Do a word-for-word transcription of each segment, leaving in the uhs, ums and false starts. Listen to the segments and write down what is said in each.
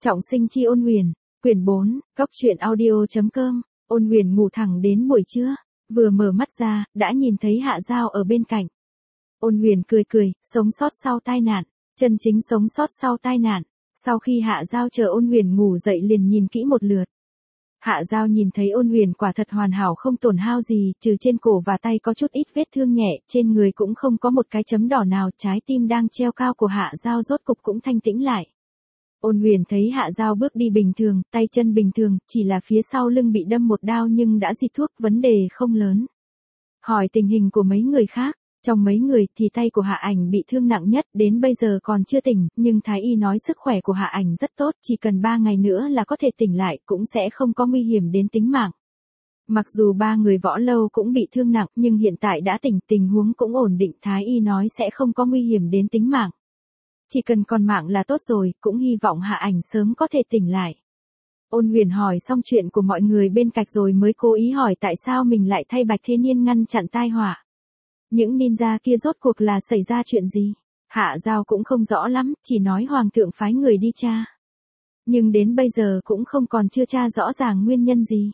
Trọng sinh chi Ôn Huyền, quyển bốn, góc truyện audio.com, Ôn Huyền ngủ thẳng đến buổi trưa, vừa mở mắt ra, đã nhìn thấy Hạ Giao ở bên cạnh. Ôn Huyền cười cười, sống sót sau tai nạn, chân chính sống sót sau tai nạn. Sau khi Hạ Giao chờ Ôn Huyền ngủ dậy liền nhìn kỹ một lượt. Hạ Giao nhìn thấy Ôn Huyền quả thật hoàn hảo không tổn hao gì, trừ trên cổ và tay có chút ít vết thương nhẹ, trên người cũng không có một cái chấm đỏ nào, trái tim đang treo cao của Hạ Giao rốt cục cũng thanh tĩnh lại. Ôn Huyền thấy Hạ Giao bước đi bình thường, tay chân bình thường, chỉ là phía sau lưng bị đâm một đao nhưng đã xịt thuốc, vấn đề không lớn. Hỏi tình hình của mấy người khác, trong mấy người thì tay của Hạ Ảnh bị thương nặng nhất, đến bây giờ còn chưa tỉnh, nhưng Thái Y nói sức khỏe của Hạ Ảnh rất tốt, chỉ cần ba ngày nữa là có thể tỉnh lại, cũng sẽ không có nguy hiểm đến tính mạng. Mặc dù ba người Võ Lâu cũng bị thương nặng, nhưng hiện tại đã tỉnh, tình huống cũng ổn định, Thái Y nói sẽ không có nguy hiểm đến tính mạng. Chỉ cần còn mạng là tốt rồi, cũng hy vọng Hạ Ảnh sớm có thể tỉnh lại. Ôn Huyền hỏi xong chuyện của mọi người bên cạnh rồi mới cố ý hỏi tại sao mình lại thay Bạch Thế Niên ngăn chặn tai họa. Những ninja kia rốt cuộc là xảy ra chuyện gì? Hạ Giao cũng không rõ lắm, chỉ nói Hoàng thượng phái người đi tra. Nhưng đến bây giờ cũng không còn chưa tra rõ ràng nguyên nhân gì.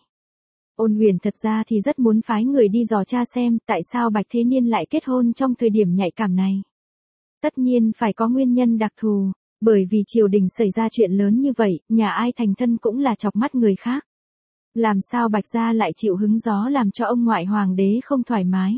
Ôn Huyền thật ra thì rất muốn phái người đi dò tra xem tại sao Bạch Thế Niên lại kết hôn trong thời điểm nhạy cảm này. Tất nhiên phải có nguyên nhân đặc thù, bởi vì triều đình xảy ra chuyện lớn như vậy, nhà ai thành thân cũng là chọc mắt người khác. Làm sao Bạch gia lại chịu hứng gió làm cho ông ngoại hoàng đế không thoải mái?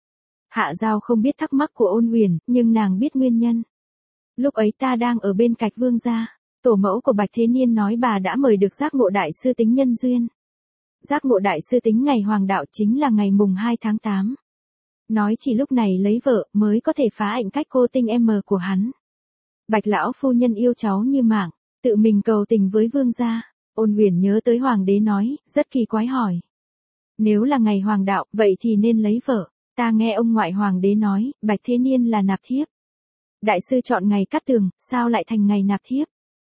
Hạ Giao không biết thắc mắc của Ôn Huyền, nhưng nàng biết nguyên nhân. Lúc ấy ta đang ở bên cạnh vương gia, tổ mẫu của Bạch Thế Niên nói bà đã mời được Giác Ngộ đại sư tính nhân duyên. Giác Ngộ đại sư tính ngày hoàng đạo chính là ngày mùng hai tháng tám. Nói chỉ lúc này lấy vợ mới có thể phá ảnh cách cô tinh em của hắn. Bạch lão phu nhân yêu cháu như mạng, tự mình cầu tình với vương gia. Ôn Huyền nhớ tới hoàng đế nói, rất kỳ quái hỏi. Nếu là ngày hoàng đạo, vậy thì nên lấy vợ. Ta nghe ông ngoại hoàng đế nói, Bạch Thế Niên là nạp thiếp. Đại sư chọn ngày cát tường, sao lại thành ngày nạp thiếp?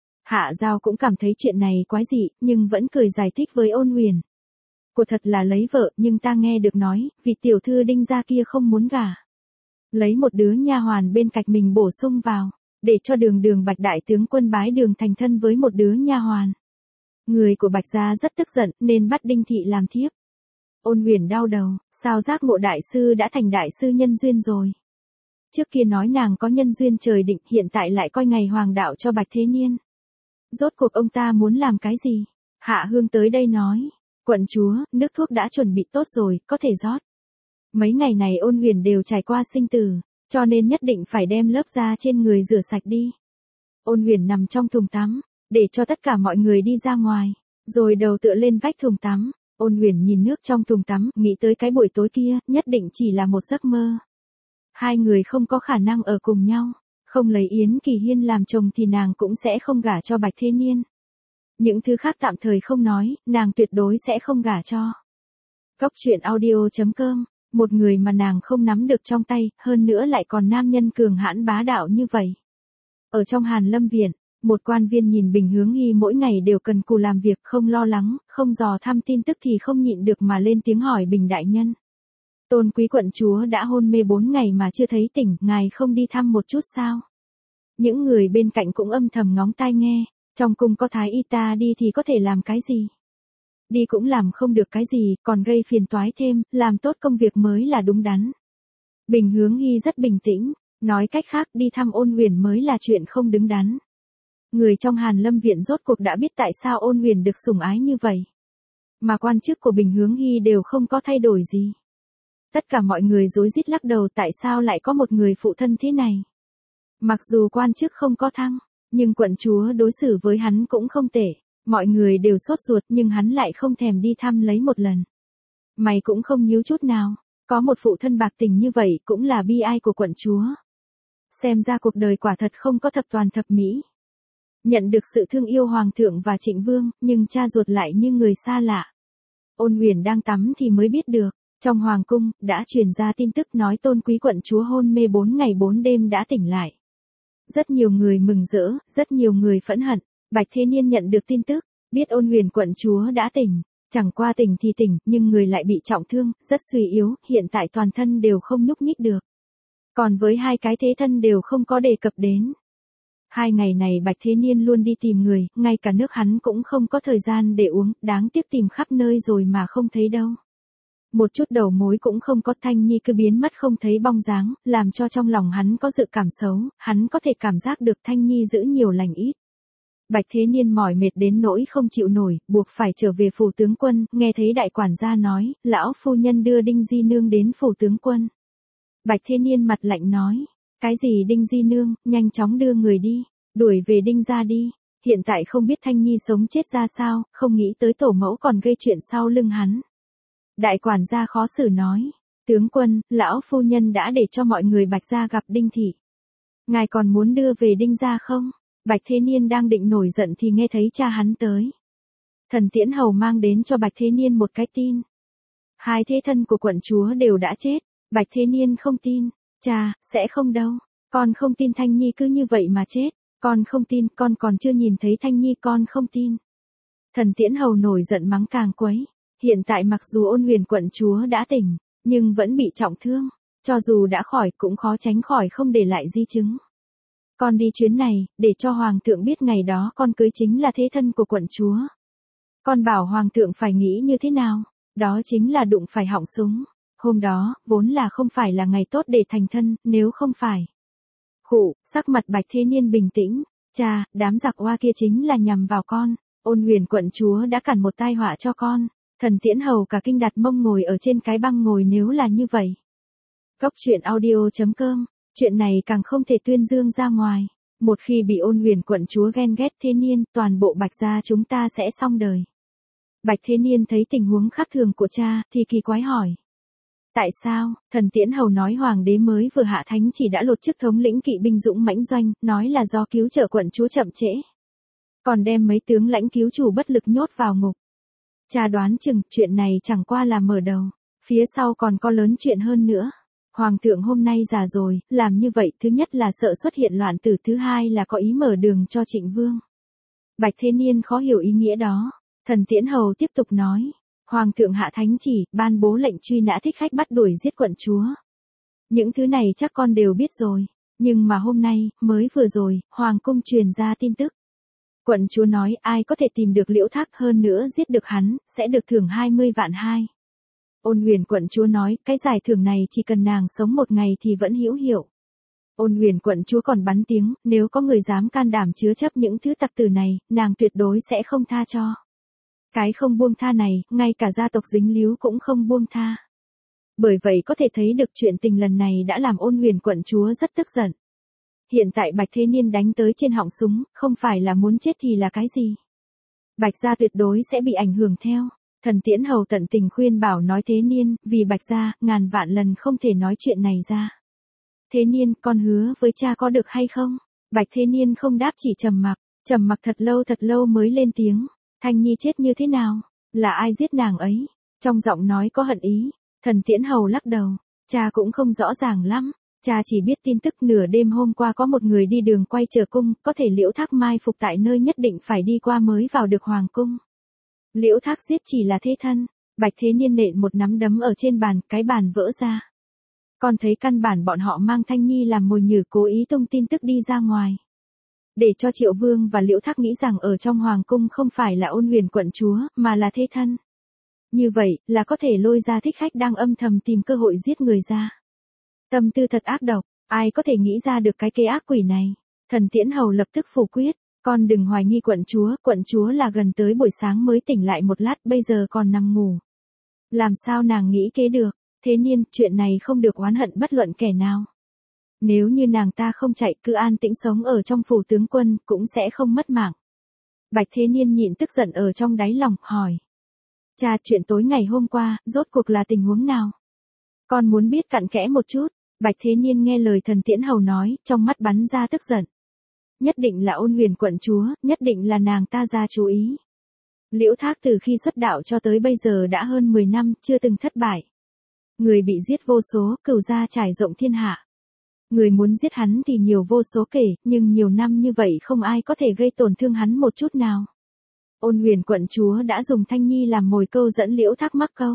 Hạ Giao cũng cảm thấy chuyện này quái dị, nhưng vẫn cười giải thích với Ôn Huyền. Cô thật là lấy vợ, nhưng ta nghe được nói, vì tiểu thư Đinh gia kia không muốn gả. Lấy một đứa nha hoàn bên cạnh mình bổ sung vào, để cho đường đường Bạch đại tướng quân bái đường thành thân với một đứa nha hoàn. Người của Bạch gia rất tức giận, nên bắt Đinh thị làm thiếp. Ôn Huyền đau đầu, sao Giác Ngộ đại sư đã thành đại sư nhân duyên rồi? Trước kia nói nàng có nhân duyên trời định, hiện tại lại coi ngày hoàng đạo cho Bạch Thế Niên. Rốt cuộc ông ta muốn làm cái gì? Hạ Hương tới đây nói, quận chúa, nước thuốc đã chuẩn bị tốt rồi, có thể rót. Mấy ngày này Ôn Huyền đều trải qua sinh tử, cho nên nhất định phải đem lớp da trên người rửa sạch đi. Ôn Huyền nằm trong thùng tắm, để cho tất cả mọi người đi ra ngoài, rồi đầu tựa lên vách thùng tắm. Ôn Huyền nhìn nước trong thùng tắm, nghĩ tới cái buổi tối kia, nhất định chỉ là một giấc mơ. Hai người không có khả năng ở cùng nhau, không lấy Yến Kỳ Hiên làm chồng thì nàng cũng sẽ không gả cho Bạch Thế Niên. Những thứ khác tạm thời không nói, nàng tuyệt đối sẽ không gả cho. Góc truyện audio.com, một người mà nàng không nắm được trong tay, hơn nữa lại còn nam nhân cường hãn bá đạo như vậy. Ở trong Hàn Lâm Viện, một quan viên nhìn Bình Hướng Hy mỗi ngày đều cần cù làm việc, không lo lắng, không dò thăm tin tức thì không nhịn được mà lên tiếng hỏi Bình đại nhân. Tôn quý quận chúa đã hôn mê bốn ngày mà chưa thấy tỉnh, ngài không đi thăm một chút sao? Những người bên cạnh cũng âm thầm ngóng tai nghe, trong cung có thái y ta đi thì có thể làm cái gì? Đi cũng làm không được cái gì, còn gây phiền toái thêm, làm tốt công việc mới là đúng đắn. Bình Hướng Hy rất bình tĩnh, nói cách khác đi thăm Ôn Huyền mới là chuyện không đứng đắn. Người trong Hàn Lâm Viện rốt cuộc đã biết tại sao Ôn Huyền được sủng ái như vậy. Mà quan chức của Bình Hướng Hy đều không có thay đổi gì. Tất cả mọi người rối rít lắc đầu tại sao lại có một người phụ thân thế này. Mặc dù quan chức không có thăng, nhưng quận chúa đối xử với hắn cũng không tệ. Mọi người đều sốt ruột nhưng hắn lại không thèm đi thăm lấy một lần. Mày cũng không nhíu chút nào, có một phụ thân bạc tình như vậy cũng là bi ai của quận chúa. Xem ra cuộc đời quả thật không có thập toàn thập mỹ. Nhận được sự thương yêu hoàng thượng và Trịnh Vương, nhưng cha ruột lại như người xa lạ. Ôn Huyền đang tắm thì mới biết được, trong hoàng cung, đã truyền ra tin tức nói tôn quý quận chúa hôn mê bốn ngày bốn đêm đã tỉnh lại. Rất nhiều người mừng rỡ, rất nhiều người phẫn hận. Bạch Thế Niên nhận được tin tức, biết Ôn Huyền quận chúa đã tỉnh, chẳng qua tỉnh thì tỉnh, nhưng người lại bị trọng thương, rất suy yếu, hiện tại toàn thân đều không nhúc nhích được. Còn với hai cái thế thân đều không có đề cập đến. Hai ngày này Bạch Thế Niên luôn đi tìm người, ngay cả nước hắn cũng không có thời gian để uống, đáng tiếc tìm khắp nơi rồi mà không thấy đâu. Một chút đầu mối cũng không có, Thanh Nhi cứ biến mất không thấy bóng dáng, làm cho trong lòng hắn có dự cảm xấu, hắn có thể cảm giác được Thanh Nhi giữ nhiều lành ít. Bạch Thế Niên mỏi mệt đến nỗi không chịu nổi, buộc phải trở về phủ tướng quân, nghe thấy đại quản gia nói, lão phu nhân đưa Đinh Di Nương đến phủ tướng quân. Bạch Thế Niên mặt lạnh nói, cái gì Đinh Di Nương, nhanh chóng đưa người đi, đuổi về Đinh gia đi, hiện tại không biết Thanh Nhi sống chết ra sao, không nghĩ tới tổ mẫu còn gây chuyện sau lưng hắn. Đại quản gia khó xử nói, tướng quân, lão phu nhân đã để cho mọi người Bạch gia gặp Đinh thị. Ngài còn muốn đưa về Đinh gia không? Bạch Thế Niên đang định nổi giận thì nghe thấy cha hắn tới. Thần Tiễn Hầu mang đến cho Bạch Thế Niên một cái tin. Hai thế thân của quận chúa đều đã chết. Bạch Thế Niên không tin. Cha, sẽ không đâu. Con không tin Thanh Nhi cứ như vậy mà chết. Con không tin, con còn chưa nhìn thấy Thanh Nhi, con không tin. Thần Tiễn Hầu nổi giận mắng càng quấy. Hiện tại mặc dù Ôn Huyền quận chúa đã tỉnh, nhưng vẫn bị trọng thương. Cho dù đã khỏi cũng khó tránh khỏi không để lại di chứng. Con đi chuyến này, để cho Hoàng thượng biết ngày đó con cưới chính là thế thân của quận chúa. Con bảo Hoàng thượng phải nghĩ như thế nào? Đó chính là đụng phải họng súng. Hôm đó, vốn là không phải là ngày tốt để thành thân, nếu không phải. Khụ, sắc mặt Bạch Thế Niên bình tĩnh. Cha, đám giặc oa kia chính là nhằm vào con. Ôn Huyền quận chúa đã cản một tai họa cho con. Thần Tiễn Hầu cả kinh đặt mông ngồi ở trên cái băng ngồi nếu là như vậy. Góc truyện audio chấm com. Chuyện này càng không thể tuyên dương ra ngoài. Một khi bị Ôn Huyền quận chúa ghen ghét Thế Niên, toàn bộ Bạch gia chúng ta sẽ xong đời. Bạch Thế Niên thấy tình huống khác thường của cha, thì kỳ quái hỏi. Tại sao? Thần Tiễn Hầu nói Hoàng đế mới vừa hạ thánh chỉ đã lột chức thống lĩnh kỵ binh dũng mãnh doanh, nói là do cứu trợ quận chúa chậm trễ. Còn đem mấy tướng lãnh cứu chủ bất lực nhốt vào ngục. Cha đoán chừng, chuyện này chẳng qua là mở đầu. Phía sau còn có lớn chuyện hơn nữa. Hoàng thượng hôm nay già rồi, làm như vậy thứ nhất là sợ xuất hiện loạn tử, thứ hai là có ý mở đường cho Trịnh Vương. Bạch Thế Niên khó hiểu ý nghĩa đó. Thần Tiễn Hầu tiếp tục nói. Hoàng thượng hạ thánh chỉ, ban bố lệnh truy nã thích khách bắt đuổi giết quận chúa. Những thứ này chắc con đều biết rồi. Nhưng mà hôm nay, mới vừa rồi, Hoàng cung truyền ra tin tức. Quận chúa nói ai có thể tìm được Liễu Thác hơn nữa giết được hắn, sẽ được thưởng hai mươi vạn hai. Ôn Huyền quận chúa nói, cái giải thưởng này chỉ cần nàng sống một ngày thì vẫn hữu hiệu. Ôn Huyền quận chúa còn bắn tiếng, nếu có người dám can đảm chứa chấp những thứ tặc tử này, nàng tuyệt đối sẽ không tha cho. Cái không buông tha này, ngay cả gia tộc dính líu cũng không buông tha. Bởi vậy có thể thấy được chuyện tình lần này đã làm Ôn Huyền quận chúa rất tức giận. Hiện tại Bạch Thế Niên đánh tới trên họng súng, không phải là muốn chết thì là cái gì? Bạch gia tuyệt đối sẽ bị ảnh hưởng theo. Thần Tiễn Hầu tận tình khuyên bảo nói Thế Niên, vì Bạch gia, ngàn vạn lần không thể nói chuyện này ra. Thế Niên, con hứa với cha có được hay không? Bạch Thế Niên không đáp, chỉ trầm mặc, trầm mặc thật lâu thật lâu mới lên tiếng. Thanh Nhi chết như thế nào? Là ai giết nàng ấy? Trong giọng nói có hận ý. Thần Tiễn Hầu lắc đầu. Cha cũng không rõ ràng lắm. Cha chỉ biết tin tức nửa đêm hôm qua có một người đi đường quay trở cung, có thể Liễu Thác mai phục tại nơi nhất định phải đi qua mới vào được hoàng cung. Liễu Thác giết chỉ là thế thân. Bạch Thế Niên nện một nắm đấm ở trên bàn, cái bàn vỡ ra. Con thấy căn bản bọn họ mang Thanh Nhi làm mồi nhử, cố ý tung tin tức đi ra ngoài. Để cho Triệu Vương và Liễu Thác nghĩ rằng ở trong hoàng cung không phải là Ôn Huyền quận chúa, mà là thế thân. Như vậy, là có thể lôi ra thích khách đang âm thầm tìm cơ hội giết người ra. Tâm tư thật ác độc, ai có thể nghĩ ra được cái kế ác quỷ này. Thần Tiễn Hầu lập tức phủ quyết, con đừng hoài nghi quận chúa, quận chúa là gần tới buổi sáng mới tỉnh lại một lát, bây giờ còn nằm ngủ. Làm sao nàng nghĩ kế được? Thế Niên, chuyện này không được oán hận bất luận kẻ nào. Nếu như nàng ta không chạy, cứ an tĩnh sống ở trong phủ tướng quân, cũng sẽ không mất mạng. Bạch Thế Niên nhịn tức giận ở trong đáy lòng, hỏi. Cha, chuyện tối ngày hôm qua, rốt cuộc là tình huống nào? Con muốn biết cặn kẽ một chút. Bạch Thế Niên nghe lời Thần Tiễn Hầu nói, trong mắt bắn ra tức giận. Nhất định là Ôn Huyền quận chúa, nhất định là nàng ta ra chú ý. Liễu Thác từ khi xuất đạo cho tới bây giờ đã hơn mười năm, chưa từng thất bại. Người bị giết vô số, cửu gia trải rộng thiên hạ. Người muốn giết hắn thì nhiều vô số kể, nhưng nhiều năm như vậy không ai có thể gây tổn thương hắn một chút nào. Ôn Huyền quận chúa đã dùng Thanh Nhi làm mồi câu dẫn Liễu Thác mắc câu.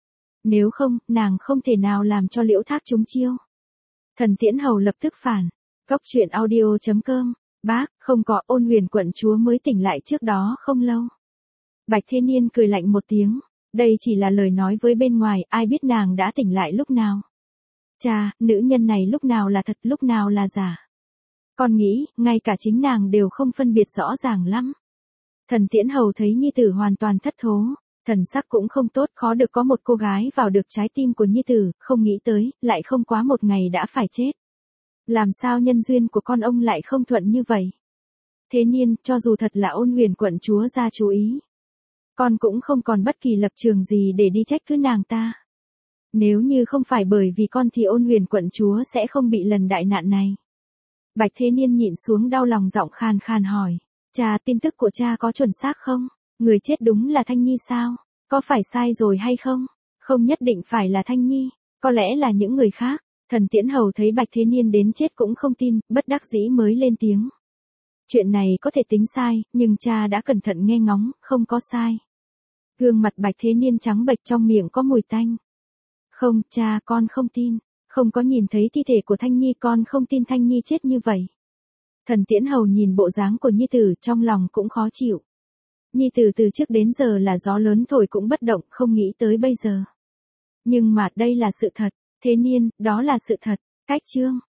Nếu không, nàng không thể nào làm cho Liễu Thác trúng chiêu. Thần Tiễn Hầu lập tức phản. Góc truyện audio chấm com Bác, không có, Ôn Huyền quận chúa mới tỉnh lại trước đó không lâu. Bạch Thế Niên cười lạnh một tiếng, đây chỉ là lời nói với bên ngoài, ai biết nàng đã tỉnh lại lúc nào. Cha, nữ nhân này lúc nào là thật lúc nào là giả. Con nghĩ, ngay cả chính nàng đều không phân biệt rõ ràng lắm. Thần Tiễn Hầu thấy nhi tử hoàn toàn thất thố, thần sắc cũng không tốt, khó được có một cô gái vào được trái tim của nhi tử, không nghĩ tới, lại không quá một ngày đã phải chết. Làm sao nhân duyên của con ông lại không thuận như vậy? Thế Niên, cho dù thật là Ôn Huyền quận chúa ra chú ý, con cũng không còn bất kỳ lập trường gì để đi trách cứ nàng ta. Nếu như không phải bởi vì con thì Ôn Huyền quận chúa sẽ không bị lần đại nạn này. Bạch Thế Niên nhịn xuống đau lòng giọng khan khan hỏi, cha, tin tức của cha có chuẩn xác không? Người chết đúng là Thanh Nhi sao? Có phải sai rồi hay không? Không nhất định phải là Thanh Nhi, có lẽ là những người khác. Thần Tiễn Hầu thấy Bạch Thế Niên đến chết cũng không tin, bất đắc dĩ mới lên tiếng. Chuyện này có thể tính sai, nhưng cha đã cẩn thận nghe ngóng, không có sai. Gương mặt Bạch Thế Niên trắng bệch, trong miệng có mùi tanh. Không, cha, con không tin. Không có nhìn thấy thi thể của Thanh Nhi, con không tin Thanh Nhi chết như vậy. Thần Tiễn Hầu nhìn bộ dáng của nhi tử, trong lòng cũng khó chịu. Nhi tử từ trước đến giờ là gió lớn thổi cũng bất động, không nghĩ tới bây giờ. Nhưng mà đây là sự thật. Thế Niên, đó là sự thật. Cách chương